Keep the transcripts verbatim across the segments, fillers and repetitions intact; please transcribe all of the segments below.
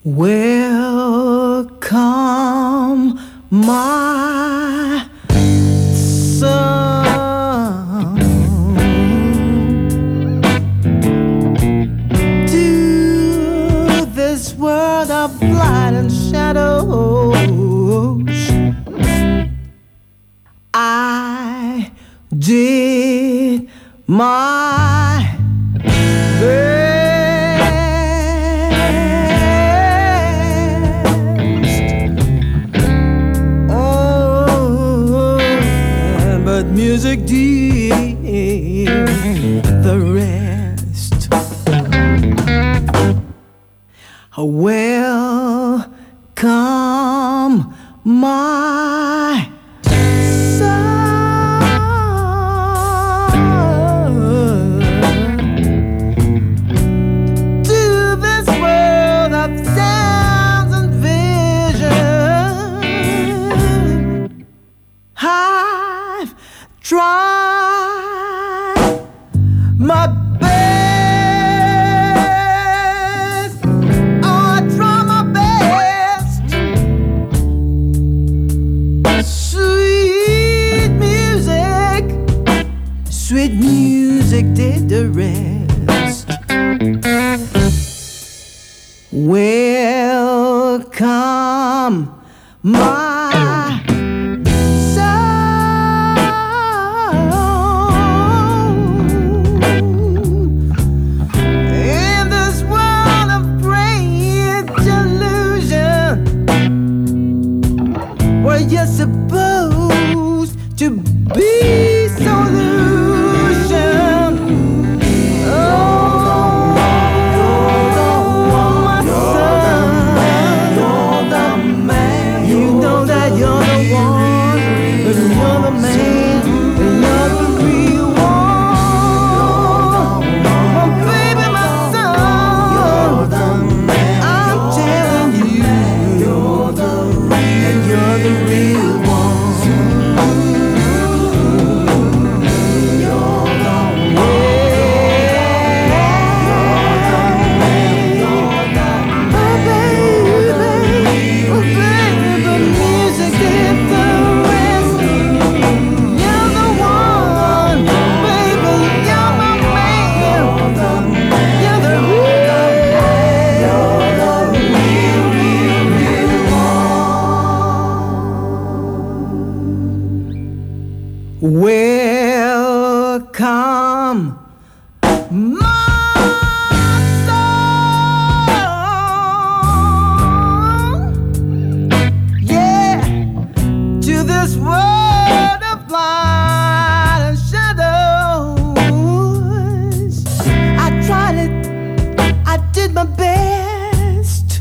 Welcome, my son, to this world of light and shadows. I did my best. Music did the rest. Welcome, my son, to this world of sounds and visions. I've tried my best. Oh, I try my best. Sweet music, sweet music did the rest. Welcome, my you're supposed to be solution. Oh, my son, you're the man. You know that you're the one, but you're the man, and you're the real one. My baby, my son, you're the man. I'm telling you, you're the real, and you're the real. Welcome, my son, yeah, to this world of light and shadows. I tried it, I did my best.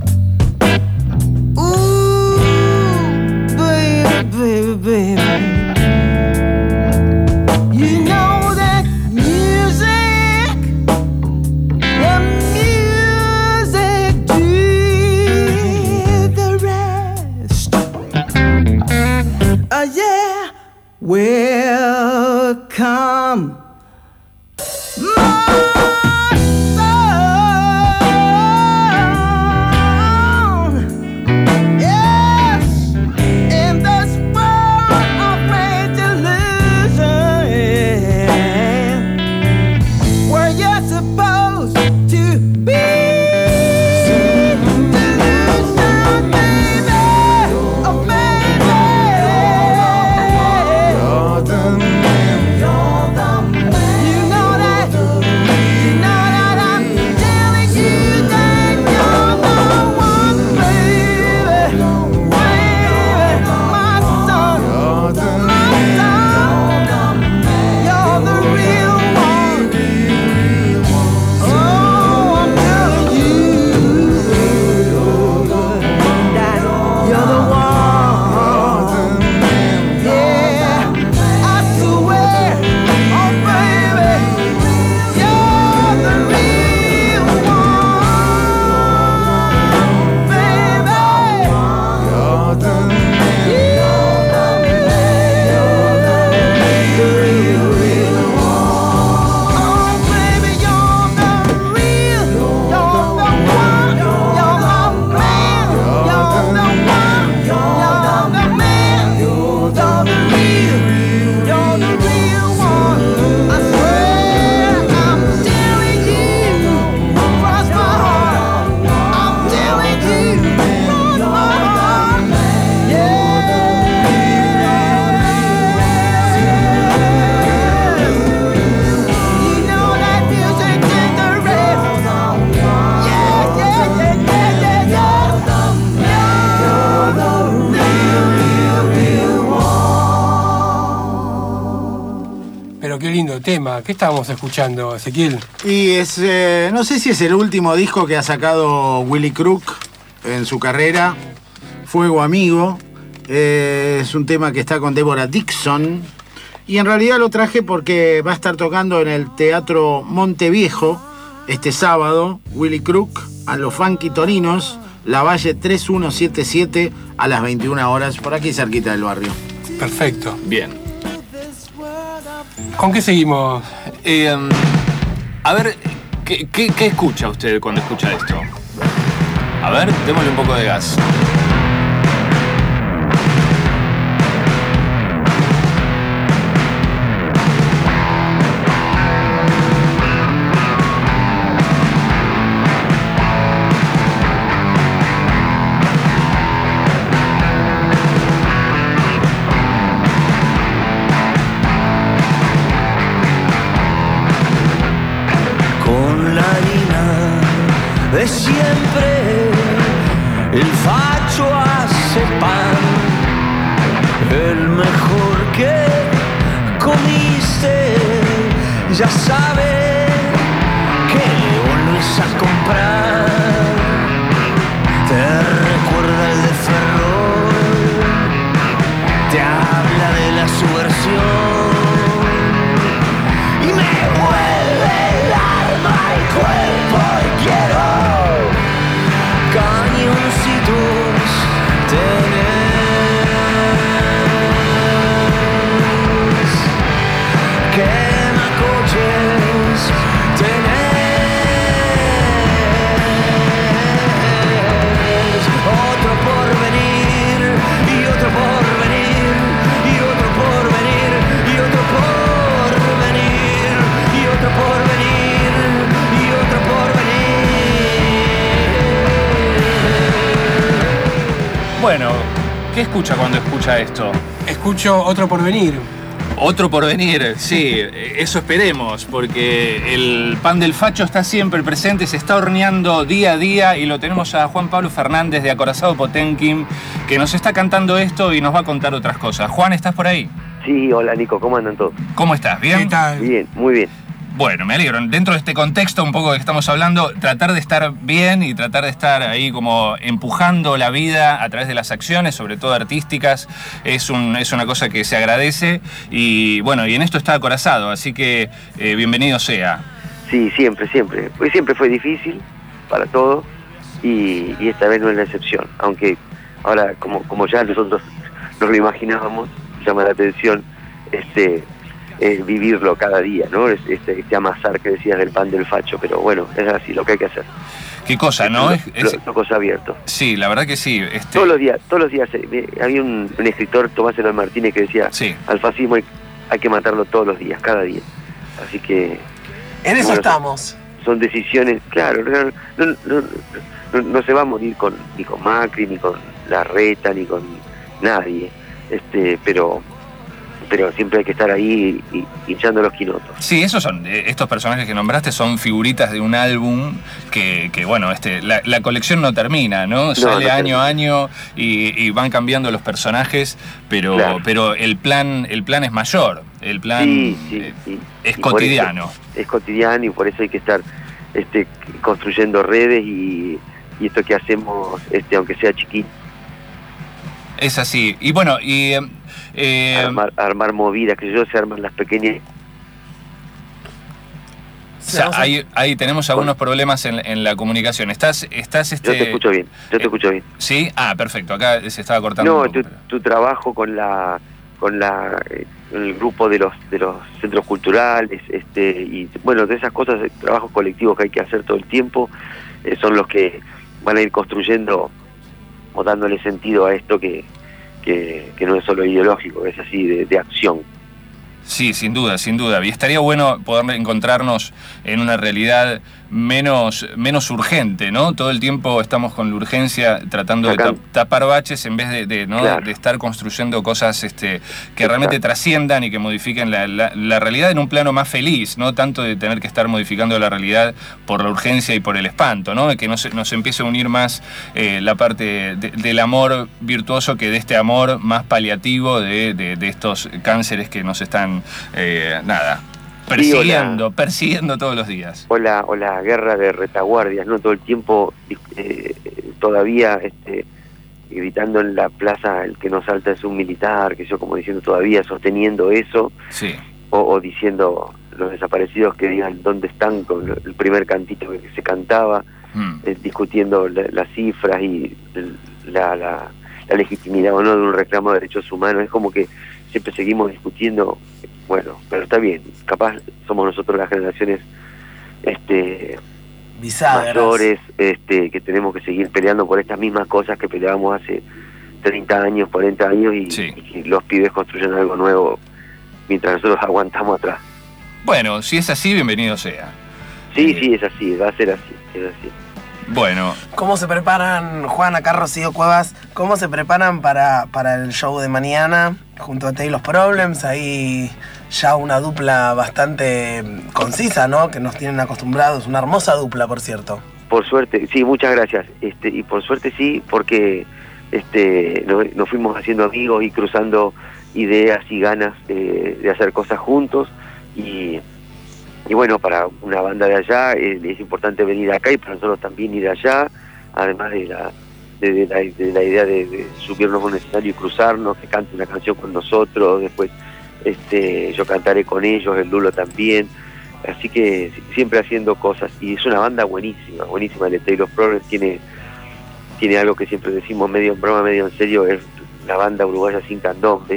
Ooh, baby, baby, baby. You know that music tema. ¿Qué estábamos escuchando, Ezequiel? Y es, eh, no sé si es el último disco que ha sacado Willy Crook en su carrera, Fuego Amigo. Eh, es un tema que está con Deborah Dixon. Y en realidad lo traje porque va a estar tocando en el Teatro Monteviejo este sábado, Willy Crook, a los Funky Torinos, Lavalle tres mil ciento setenta y siete, a las veintiuna horas, por aquí cerquita del barrio. Perfecto. Bien. ¿Con qué seguimos? Eh, a ver, ¿qué, qué, ¿qué escucha usted cuando escucha esto? A ver, démosle un poco de gas. De siempre el facho hace pan, el mejor que comiste, ya sabe que le vuelves a comprar. Te recuerda el de Ferrol, te habla de la subversión y me vuelve el alma y cuerpo y quiero cañoncitos tenés, quemacoches tenés, otro por venir y otro por venir y otro por venir y otro por venir y otro por venir y otro por venir. Bueno, ¿qué escucha cuando escucha esto? Escucho Otro Porvenir. Otro porvenir, sí, eso esperemos, porque el pan del facho está siempre presente, se está horneando día a día y lo tenemos a Juan Pablo Fernández de Acorazado Potemkin, que nos está cantando esto y nos va a contar otras cosas. Juan, ¿estás por ahí? Sí, hola Nico, ¿cómo andan todos? ¿Cómo estás? ¿Bien? ¿Qué tal? Bien, muy bien. Bueno, me alegro. Dentro de este contexto un poco que estamos hablando, tratar de estar bien y tratar de estar ahí como empujando la vida a través de las acciones, sobre todo artísticas, es, un, es una cosa que se agradece y bueno, y en esto está Acorazado, así que eh, bienvenido sea. Sí, siempre, siempre. Pues siempre fue difícil para todos y, y esta vez no es la excepción, aunque ahora como, como ya nosotros nos lo imaginábamos, llama la atención este... es vivirlo cada día, ¿no? Este, este amasar que decías del pan del facho, pero bueno, es así lo que hay que hacer. Qué cosa, ¿no? Lo, es, es... lo, cosa abierto. Sí, la verdad que sí. Este... Todos los días, todos los días, eh, había un, un escritor, Tomás Eloy Martínez, que decía, sí, al fascismo hay, hay que matarlo todos los días, cada día. Así que... En eso bueno, estamos. Son, son decisiones, claro, no, no, no, no, no se va a morir con, ni con Macri, ni con Larreta, ni con nadie, este, pero... pero siempre hay que estar ahí y, hinchando los quinotos. Sí, esos son, estos personajes que nombraste son figuritas de un álbum que, que bueno, este, la, la colección no termina, ¿no? no Sale no año a año y, y van cambiando los personajes, pero, claro, pero el plan, el plan es mayor, el plan sí, sí, eh, sí. es y cotidiano. Eso, es cotidiano y por eso hay que estar este, construyendo redes y, y esto que hacemos, este, aunque sea chiquito. Es así. Y bueno, y... Eh, armar, armar movidas, que yo se arman las pequeñas. O sea, ahí, ahí tenemos algunos problemas en, en la comunicación. Estás, estás este... Yo te escucho bien, yo te eh, escucho bien. ¿Sí? Ah, perfecto. Acá se estaba cortando No, un poco, tu, pero... tu trabajo con la con la eh, el grupo de los de los centros culturales, este y bueno, de esas cosas, trabajos colectivos que hay que hacer todo el tiempo, eh, son los que van a ir construyendo o dándole sentido a esto que Que, que no es solo ideológico, es así de, de acción. Sí, sin duda, sin duda. Y estaría bueno poder encontrarnos en una realidad menos, menos urgente, ¿no? Todo el tiempo estamos con la urgencia tratando Acá. de tapar baches en vez de, de, ¿no? claro. de estar construyendo cosas este, que Exacto. realmente trasciendan y que modifiquen la, la, la realidad en un plano más feliz, no tanto de tener que estar modificando la realidad por la urgencia y por el espanto, ¿no? Que nos, nos empiece a unir más eh, la parte de, del amor virtuoso que de este amor más paliativo de, de, de estos cánceres que nos están, eh, nada, Persiguiendo, sí, o la, persiguiendo todos los días. O la, o la guerra de retaguardias, ¿no? Todo el tiempo eh, todavía este, gritando en la plaza, el que no salta es un militar, que yo como diciendo todavía sosteniendo eso, sí. o, o diciendo los desaparecidos que digan dónde están con el primer cantito que se cantaba, mm. eh, discutiendo la, las cifras y la, la, la legitimidad o no de un reclamo de derechos humanos. Es como que siempre seguimos discutiendo, bueno, pero está bien, capaz somos nosotros las generaciones este Bisagras. mayores este que tenemos que seguir peleando por estas mismas cosas que peleábamos hace treinta años, cuarenta años y, sí. y que los pibes construyen algo nuevo mientras nosotros aguantamos atrás. Bueno, si es así, bienvenido sea. Sí, eh... sí, es así, va a ser así, es así. Bueno. ¿Cómo se preparan, Juan, acá Rocío Cuevas, cómo se preparan para, para el show de mañana junto a Taylor Problems? Ahí ya una dupla bastante concisa, ¿no? Que nos tienen acostumbrados, una hermosa dupla, por cierto. Por suerte, sí, muchas gracias. Este, y por suerte sí, porque este nos, nos fuimos haciendo amigos y cruzando ideas y ganas de, de hacer cosas juntos y... Y bueno, para una banda de allá eh, es importante venir acá y para nosotros también ir allá, además de la de, de la, de la idea de, de subirnos a un escenario y cruzarnos, que cante una canción con nosotros, después este yo cantaré con ellos, el Lulo también, así que siempre haciendo cosas, y es una banda buenísima, buenísima. El Taylor Problems tiene, tiene algo que siempre decimos medio en broma, medio en serio, es la banda uruguaya sin candombe.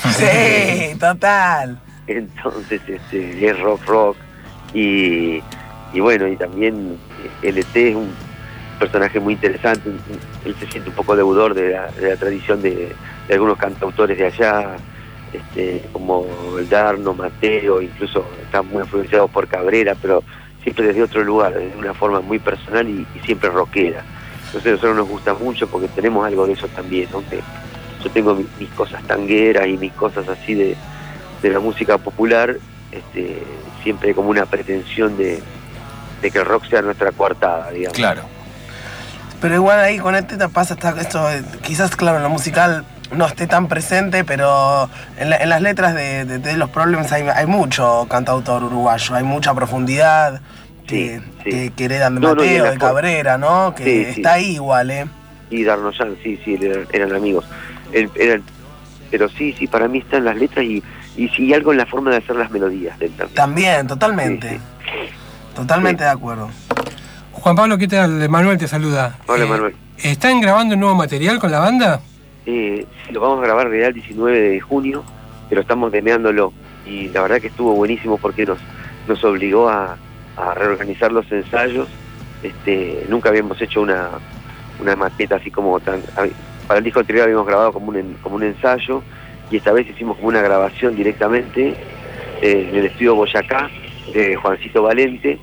Sí, total. Entonces este es rock rock. Y, y bueno, y también L T es un personaje muy interesante, él se siente un poco deudor de la, de la tradición de, de algunos cantautores de allá, este, como el Darno, Mateo, incluso está muy influenciado por Cabrera, pero siempre desde otro lugar, desde una forma muy personal y, y siempre rockera. Entonces a nosotros nos gusta mucho porque tenemos algo de eso también, ¿no? Que yo tengo mis, mis cosas tangueras y mis cosas así de, de la música popular, este, siempre como una pretensión de, de que el rock sea nuestra coartada, digamos. Claro. Pero igual ahí con este te pasa hasta esto, eh, quizás claro en lo musical no esté tan presente, pero en, la, en las letras de, de, de los Problems hay, hay mucho cantautor uruguayo, hay mucha profundidad que, sí, sí. que, que heredan de no, Mateo, no, de Cabrera, ¿no? Que sí, está sí. ahí igual, ¿eh? Y Darnoyan, sí, sí, eran, eran amigos. El, eran, pero sí, sí, para mí están las letras y, y sí, algo en la forma de hacer las melodías de él también. También, totalmente. Sí, sí. Totalmente sí. De acuerdo. Juan Pablo, ¿qué tal? Manuel te saluda. Hola, eh, Manuel. ¿Están grabando un nuevo material con la banda? Eh, sí, lo vamos a grabar real diecinueve de junio, pero estamos demeándolo. Y la verdad que estuvo buenísimo porque nos, nos obligó a, a reorganizar los ensayos. Este, nunca habíamos hecho una, una maqueta así como tan... Para el disco anterior habíamos grabado como un, como un ensayo y esta vez hicimos como una grabación directamente eh, en el estudio Boyacá de Juancito Valente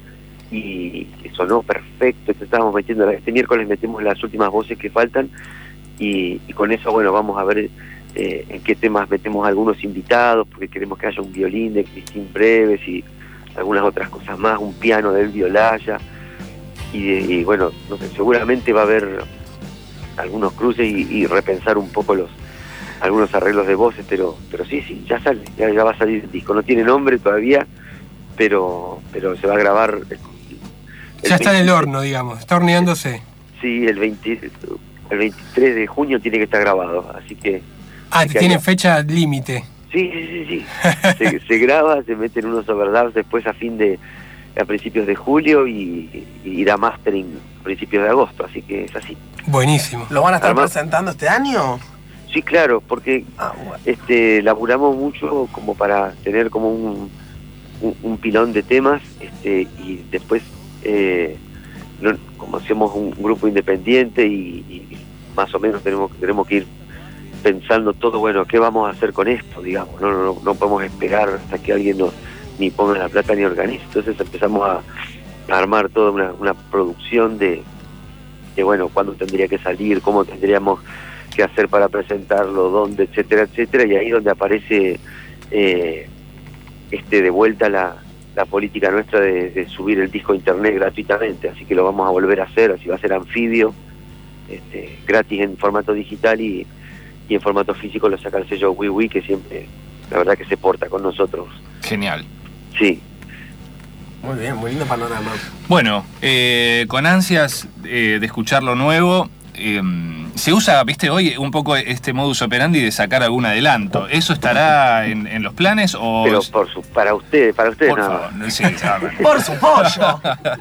y sonó perfecto. Estábamos metiendo, este miércoles metemos las últimas voces que faltan y, y con eso, bueno, vamos a ver eh, en qué temas metemos algunos invitados, porque queremos que haya un violín de Cristín Breves y algunas otras cosas más, un piano de Elvio Olaya y, y bueno, no sé, seguramente va a haber algunos cruces y, y repensar un poco los algunos arreglos de voces, pero pero sí, sí, ya sale, ya, ya va a salir el disco. No tiene nombre todavía, pero pero se va a grabar. El, el ya está veinte, en el horno, digamos, está horneándose. Sí, el, veinte, el veintitrés de junio tiene que estar grabado, así que... Ah, que tiene haya... fecha límite. Sí, sí, sí, sí. se, se graba, se meten unos overdubs después a fin de... a principios de julio y, y irá mastering a principios de agosto, así que es así. Buenísimo. ¿Lo van a estar Además, presentando este año? Sí, claro, porque ah, bueno. este laburamos mucho como para tener como un, un, un pilón de temas este y después eh, no, como hacemos un grupo independiente y, y más o menos tenemos, tenemos que ir pensando todo, bueno, ¿qué vamos a hacer con esto? Digamos, no, no, no podemos esperar hasta que alguien nos ni ponga la plata ni organice. Entonces empezamos a, a armar toda una, una producción de, de, bueno, cuándo tendría que salir, cómo tendríamos que hacer para presentarlo, dónde, etcétera, etcétera, y ahí donde aparece eh, este de vuelta la, la política nuestra de, de subir el disco a internet gratuitamente, así que lo vamos a volver a hacer, así va a ser anfibio, este, gratis en formato digital y, y en formato físico lo saca el sello WiiWi, que siempre, la verdad que se porta con nosotros. Genial. Sí. Muy bien, muy lindo panorama. Bueno, eh, con ansias eh, de escuchar lo nuevo, eh, se usa, viste, hoy un poco este modus operandi de sacar algún adelanto. ¿Eso estará en, en los planes o...? Pero por su, para ustedes, para ustedes Por no. favor, no, sí, ya, bueno. Por su pollo.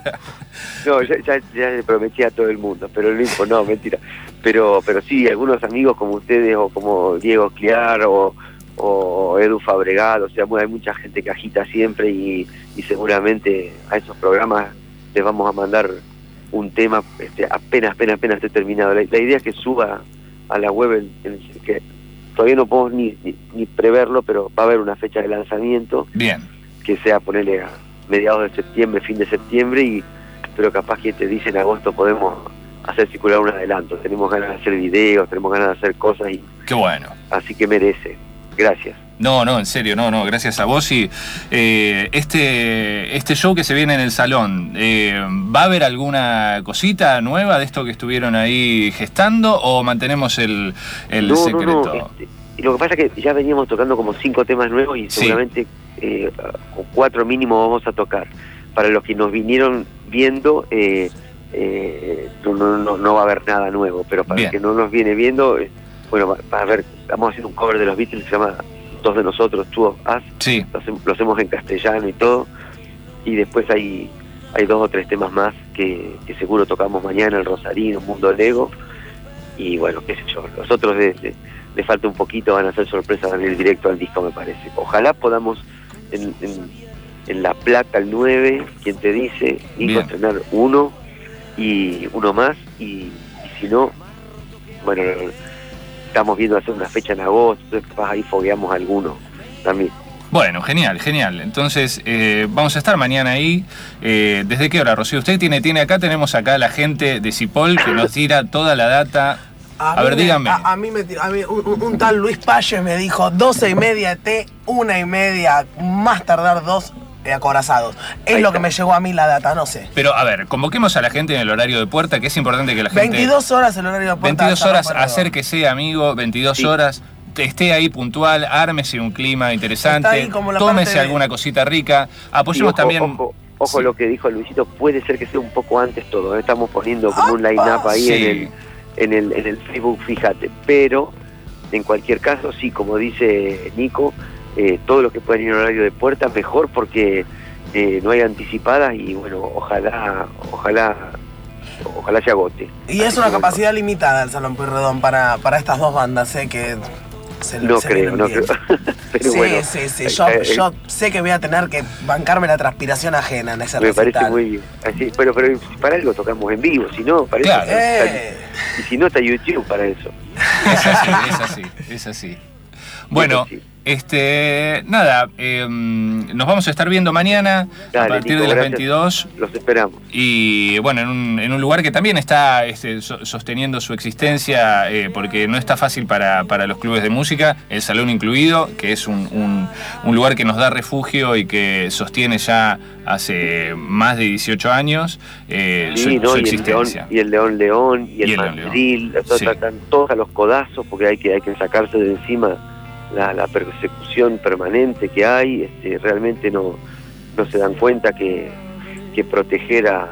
No, ya, ya, ya le prometí a todo el mundo, pero el mismo, no, mentira. Pero, pero sí, algunos amigos como ustedes o como Diego Cliar o, o Edu Fabregat, o sea, hay mucha gente que agita siempre y, y seguramente a esos programas les vamos a mandar un tema este, apenas, apenas, apenas esté terminado. La, la idea es que suba a la web, el, el, que todavía no podemos ni, ni, ni preverlo, pero va a haber una fecha de lanzamiento. Bien. Que sea ponerle a mediados de septiembre, fin de septiembre, y pero capaz que te dice en agosto podemos hacer circular un adelanto. Tenemos ganas de hacer videos, tenemos ganas de hacer cosas, y Qué bueno. así que merece. Gracias. No, no, en serio, no, no, gracias a vos. Y eh, este, este show que se viene en el salón, eh, ¿va a haber alguna cosita nueva de esto que estuvieron ahí gestando o mantenemos el, el no, secreto? No, no. Este, lo que pasa es que ya veníamos tocando como cinco temas nuevos y Sí. seguramente eh, con cuatro mínimo vamos a tocar. Para los que nos vinieron viendo, eh, eh, no, no, no, no va a haber nada nuevo, pero para Bien. el que no nos viene viendo, eh, bueno, va, va a haber, vamos a hacer un cover de los Beatles que se llama Dos de Nosotros, Two of Us. Sí, Lo hacemos, lo hacemos en castellano y todo, y después hay hay dos o tres temas más que, que seguro tocamos mañana, el Rosarino, Mundo Lego, y bueno, qué sé yo, los otros de, de, de falta un poquito, van a ser sorpresas, van a ir directo al disco, me parece. Ojalá podamos en, en, en la placa el nueve, quien te dice, Nico, estrenar uno y uno más, y, y si no, bueno, estamos viendo hacer una fecha en agosto, entonces capaz ahí fogueamos alguno también. bueno, genial, genial. Entonces, eh, vamos a estar mañana ahí. Eh, ¿Desde qué hora, Rocío? Usted tiene, tiene acá, tenemos acá a la gente de Cipoll que nos tira toda la data. A, a ver, me, díganme. A, a mí, me, a mí un, un, un tal Luis Payes me dijo doce y media té, una y media, más tardar dos eh, acorazados. Es Ahí lo está. que me llegó a mí la data, no sé. Pero, a ver, convoquemos a la gente en el horario de puerta, que es importante que la gente... veintidós horas el horario de puerta. veintidós Salón horas, Pueyrredón. acérquese, amigo, veintidós Sí. horas, esté ahí puntual, ármese un clima interesante, Está ahí como la tómese parte de- alguna cosita rica, Y apoyemos ojo, también... Ojo, ojo Sí. lo que dijo Luisito, puede ser que sea un poco antes todo, ¿eh? Estamos poniendo como un line-up ahí Sí. en, el, en, el, en el Facebook, fíjate, pero en cualquier caso, sí, como dice Nico, eh, todo lo que puedan ir en horario de puerta, mejor porque eh, no hay anticipadas y bueno, ojalá, ojalá, ojalá se agote. Y es Así una que, bueno, capacidad limitada el Salón Pueyrredón para, para estas dos bandas, ¿eh? Que se, No se creo, vienen no bien. creo. Pero sí, bueno, sí, sí. eh, Yo, eh, yo sé que voy a tener que bancarme la transpiración ajena en ese me recital. parece muy bien. Así, pero, pero para algo tocamos en vivo, si no, para Claro. eso está- Eh. y si no está YouTube para eso. Es así, es así, es así. Bueno, Sí. este, nada, eh, nos vamos a estar viendo mañana Dale, a partir Nico, de las gracias. veintidós. Los esperamos. Y bueno, en un, en un lugar que también está este, so- sosteniendo su existencia, eh, porque no está fácil para, para los clubes de música, el salón incluido, que es un, un, un lugar que nos da refugio y que sostiene ya hace más de dieciocho años eh, su, Sí, ¿no? su y, el León, existencia. y el León León, y el, Y el León Mandril, León. eso Sí. están todos a los codazos porque hay que hay que sacarse de encima la, la persecución permanente que hay. Este, realmente no, no se dan cuenta que, que proteger a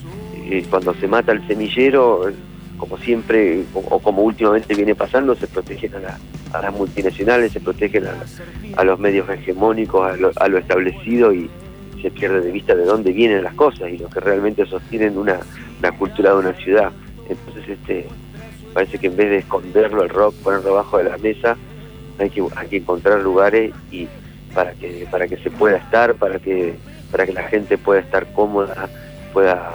eh, cuando se mata el semillero, eh, como siempre o, o como últimamente viene pasando, se protegen a, la- a las multinacionales, se protegen a, a los medios hegemónicos, a lo, a lo establecido, y se pierde de vista de dónde vienen las cosas y lo que realmente sostienen una, una cultura de una ciudad. Entonces, este, parece que en vez de esconderlo, el rock, ponerlo debajo de la mesa, hay que hay que encontrar lugares y para que para que se pueda estar, para que para que la gente pueda estar cómoda, pueda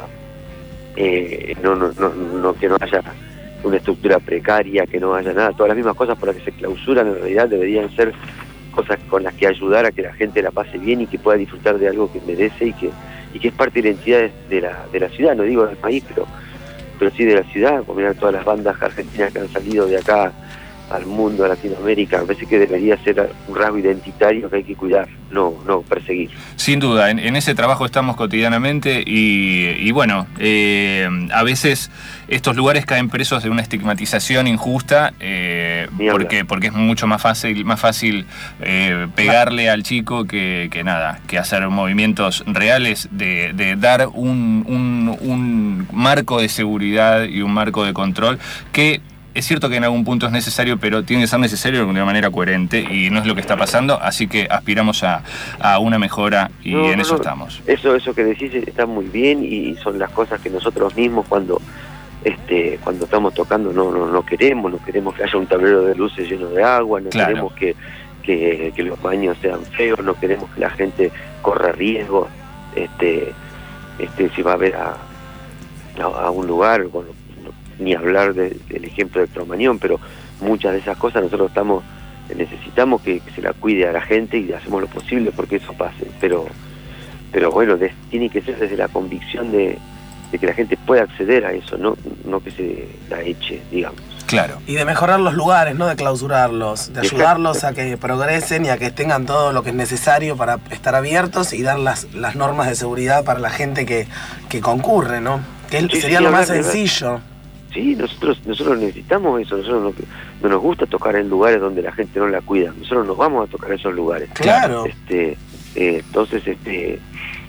eh, no, no, no, no que no haya una estructura precaria, que no haya nada, todas las mismas cosas por las que se clausuran en realidad deberían ser cosas con las que ayudar a que la gente la pase bien y que pueda disfrutar de algo que merece y que y que es parte de la identidad de la de la ciudad, no digo del país, pero pero sí de la ciudad. Por mirar todas las bandas argentinas que han salido de acá al mundo, a Latinoamérica. Me parece que debería ser un rasgo identitario que hay que cuidar, no, no perseguir. Sin duda, en, en ese trabajo estamos cotidianamente y, y bueno, eh, a veces estos lugares caen presos de una estigmatización injusta eh, porque, porque es mucho más fácil, más fácil eh, pegarle al chico que, que nada, que hacer movimientos reales de, de dar un, un, un marco de seguridad y un marco de control que es cierto que en algún punto es necesario, pero tiene que ser necesario de una manera coherente y no es lo que está pasando, así que aspiramos a, a una mejora y no, en no, eso no. estamos. Eso eso que decís está muy bien y son las cosas que nosotros mismos cuando este cuando estamos tocando no no, no queremos, no queremos que haya un tablero de luces lleno de agua, no claro. queremos que, que, que los baños sean feos, no queremos que la gente corra riesgos, este, este si va a ver a, a, a un lugar, bueno, ni hablar de, del ejemplo de Cromañón, pero muchas de esas cosas nosotros estamos necesitamos que, que se la cuide a la gente y hacemos lo posible porque eso pase, pero pero bueno, de, tiene que ser desde la convicción de, de que la gente pueda acceder a eso, no no que se la eche, digamos. Claro. Y de mejorar los lugares, no de clausurarlos, de ayudarlos a que progresen y a que tengan todo lo que es necesario para estar abiertos y dar las, las normas de seguridad para la gente que, que concurre, ¿no? Que sí, sería sí, lo más sencillo. Sí, nosotros nosotros necesitamos eso, nosotros no, no nos gusta tocar en lugares donde la gente no la cuida, nosotros nos vamos a tocar esos lugares. Claro. Este, eh, entonces, este,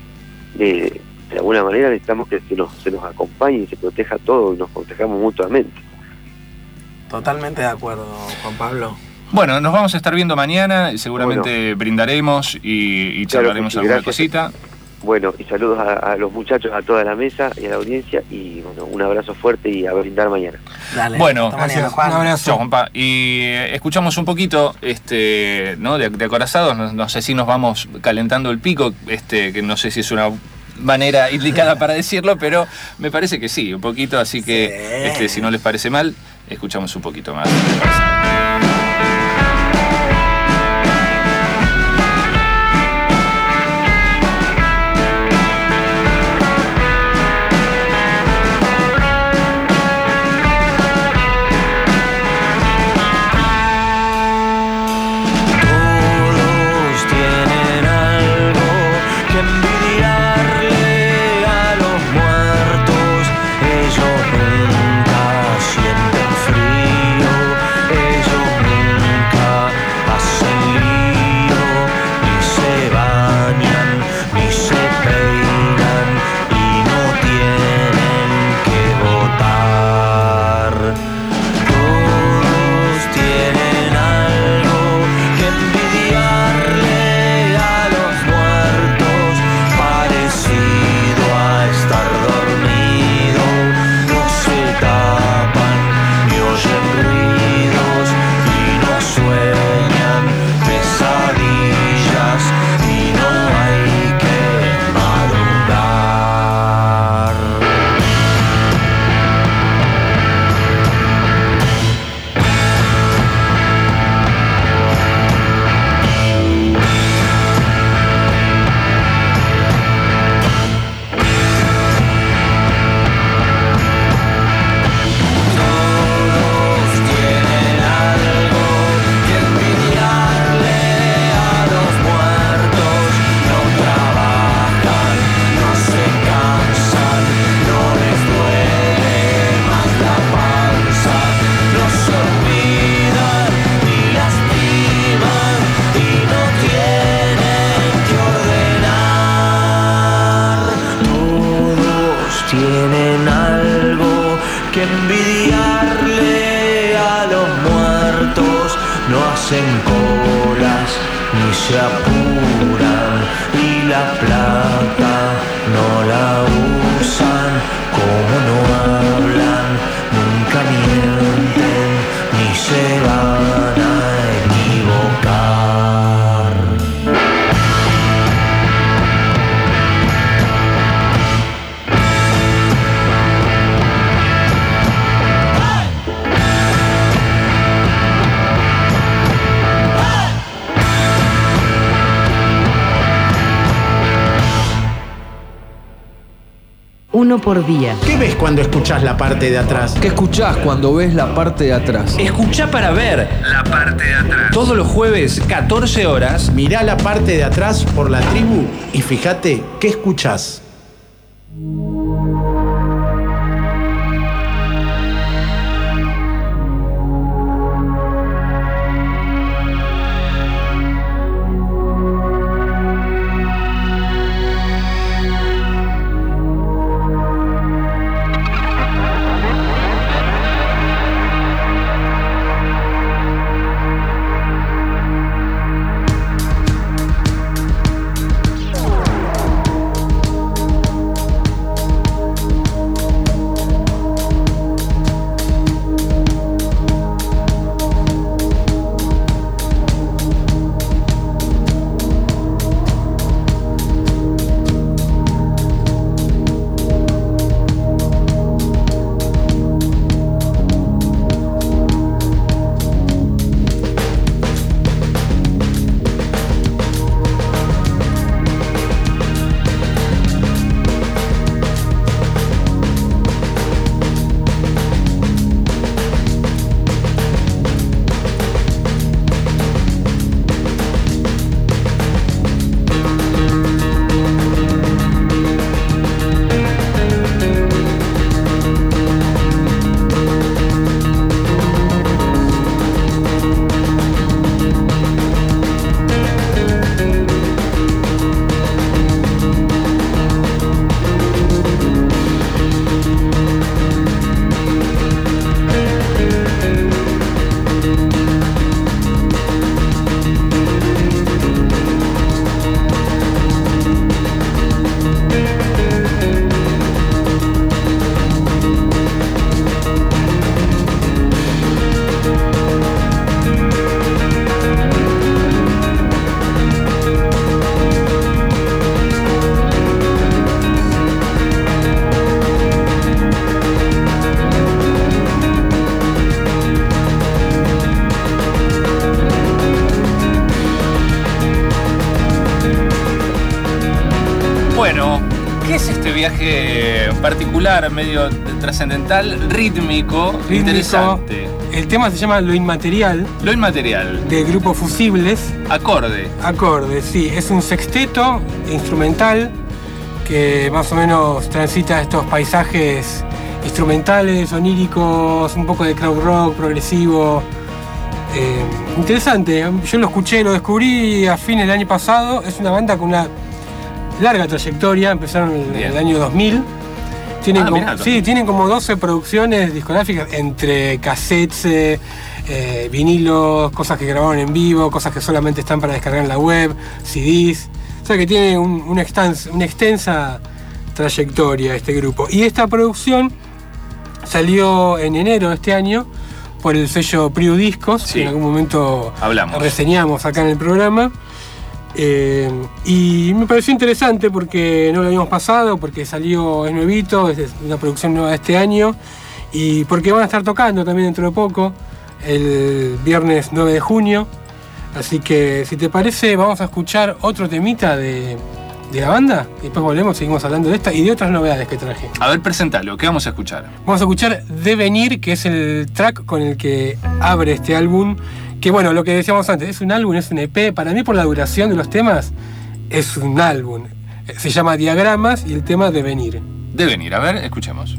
eh, de alguna manera necesitamos que se nos, se nos acompañe y se proteja todo y nos protejamos mutuamente. Totalmente de acuerdo, Juan Pablo. Bueno, nos vamos a estar viendo mañana, seguramente bueno. brindaremos y, y charlaremos claro, sí, alguna gracias. cosita. Bueno, y saludos a, a los muchachos, a toda la mesa y a la audiencia, y bueno, un abrazo fuerte y a brindar mañana. Dale, bueno, mañana, Juan. Un abrazo. Chao, Juanpa. Y eh, escuchamos un poquito este, ¿no? de, de acorazados, no, no sé si nos vamos calentando el pico, este, que no sé si es una manera indicada para decirlo, pero me parece que sí, un poquito, así que sí. este, si no les parece mal, escuchamos un poquito más. uno por día. ¿Qué ves cuando escuchás la parte de atrás? ¿Qué escuchás cuando ves la parte de atrás? Escuchá para ver La parte de atrás. todos los jueves, catorce horas. Mirá la parte de atrás por la tribu y fíjate qué escuchás. Bueno, ¿qué es este viaje particular, medio trascendental, rítmico, Rítmico. interesante? El tema se llama Lo Inmaterial, Lo inmaterial, del grupo Fusibles. acorde. Acorde, sí, es un sexteto instrumental que más o menos transita estos paisajes instrumentales, oníricos, un poco de crowd rock, progresivo. Eh, interesante, yo lo escuché, lo descubrí a fines del año pasado. Es una banda con una larga trayectoria, empezaron en Bien. el año dos mil. Tienen, Ah, como, mirá, sí, tienen como doce producciones discográficas entre cassettes, eh, eh, vinilos, cosas que grabaron en vivo, cosas que solamente están para descargar en la web, C Ds. O sea que tiene un- una, extens- una extensa trayectoria este grupo. Y esta producción salió en enero de este año por el sello Priu Discos, Sí. que en algún momento Hablamos. reseñamos acá en el programa. Eh, y me pareció interesante porque no lo habíamos pasado, porque salió, es nuevito, es una producción nueva de este año, y porque van a estar tocando también dentro de poco, el viernes nueve de junio. Así que si te parece vamos a escuchar otro temita de, de la banda, y después volvemos, seguimos hablando de esta y de otras novedades que traje. A ver, presentalo, ¿qué vamos a escuchar? Vamos a escuchar Devenir, que es el track con el que abre este álbum. Que bueno, lo que decíamos antes, es un álbum, es un E P. Para mí, por la duración de los temas, es un álbum. Se llama Diagramas y el tema Devenir. De venir, a ver, escuchemos.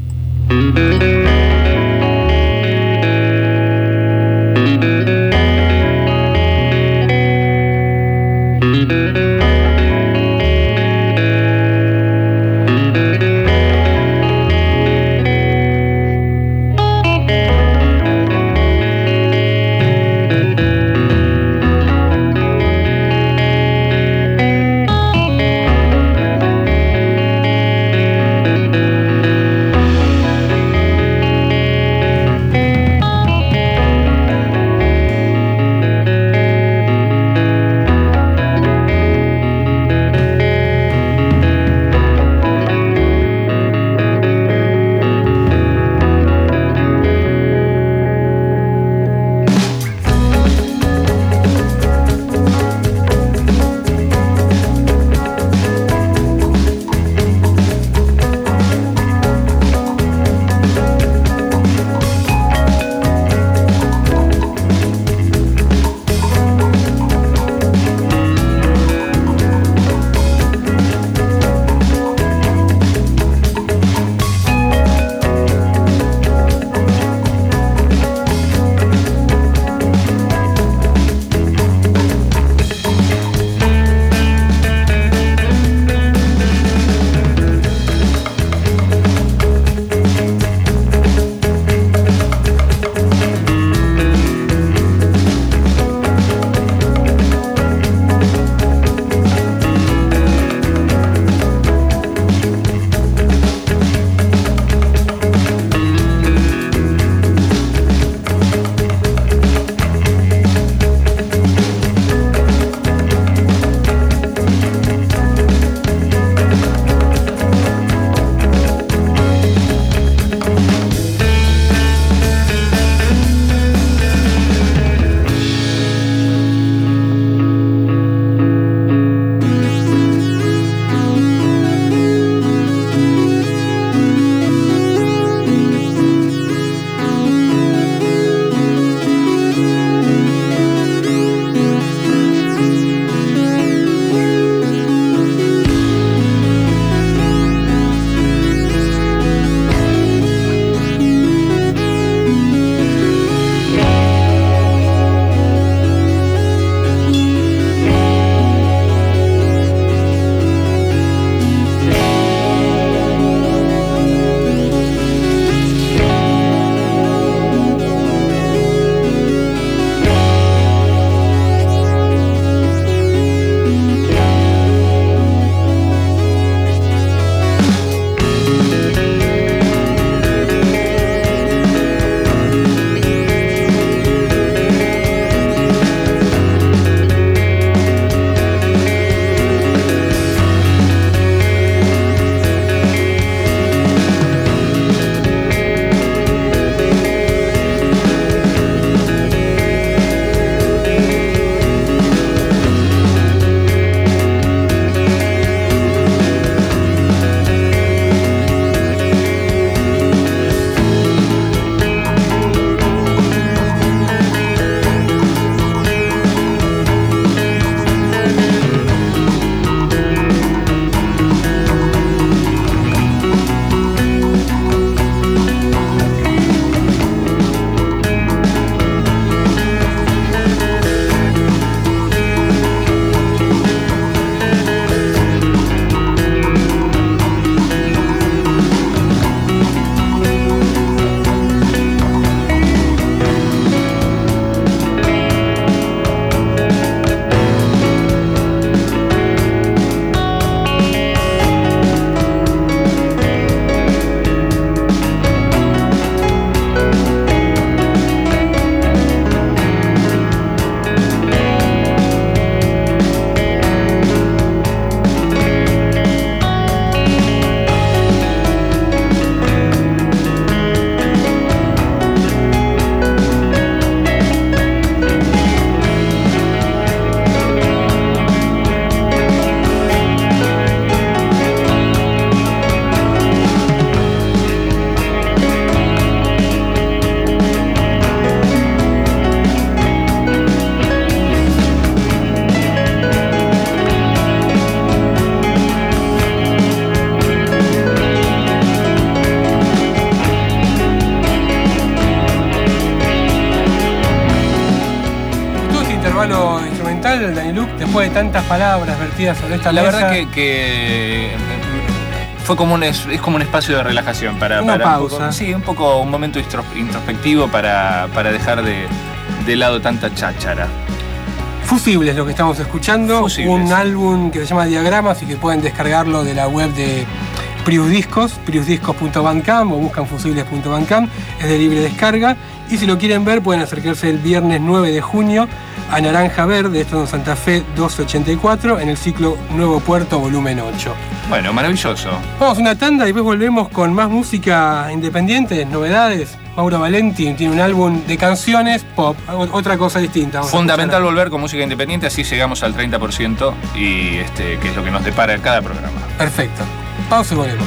tal, Dani Luke, después de tantas palabras vertidas sobre esta La mesa? verdad que, que fue como un, es, es como un espacio de relajación para... Una para pausa. Un poco, sí, un poco un momento introspectivo para, para dejar de, de lado tanta cháchara. Fusibles lo que estamos escuchando, Fusibles. Un álbum que se llama Diagramas y que pueden descargarlo de la web de Prius Discos, prius discos punto bandcamp o buscan fusibles punto bandcamp, es de libre descarga y si lo quieren ver pueden acercarse el viernes nueve de junio a Naranja Verde, esto en Santa Fe doscientos ochenta y cuatro, en el ciclo Nuevo Puerto volumen ocho. Bueno, maravilloso. Vamos a una tanda y después volvemos con más música independiente, novedades. Mauro Valenti tiene un álbum de canciones pop, otra cosa distinta. Vamos Fundamental volver con música independiente, así llegamos al treinta por ciento y este, que es lo que nos depara cada programa. Perfecto. Pausa y volvemos.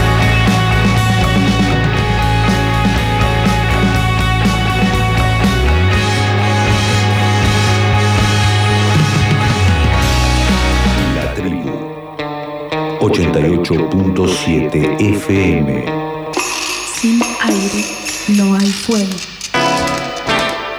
La Tribu ochenta y ocho punto siete F M. Sin aire no hay fuego.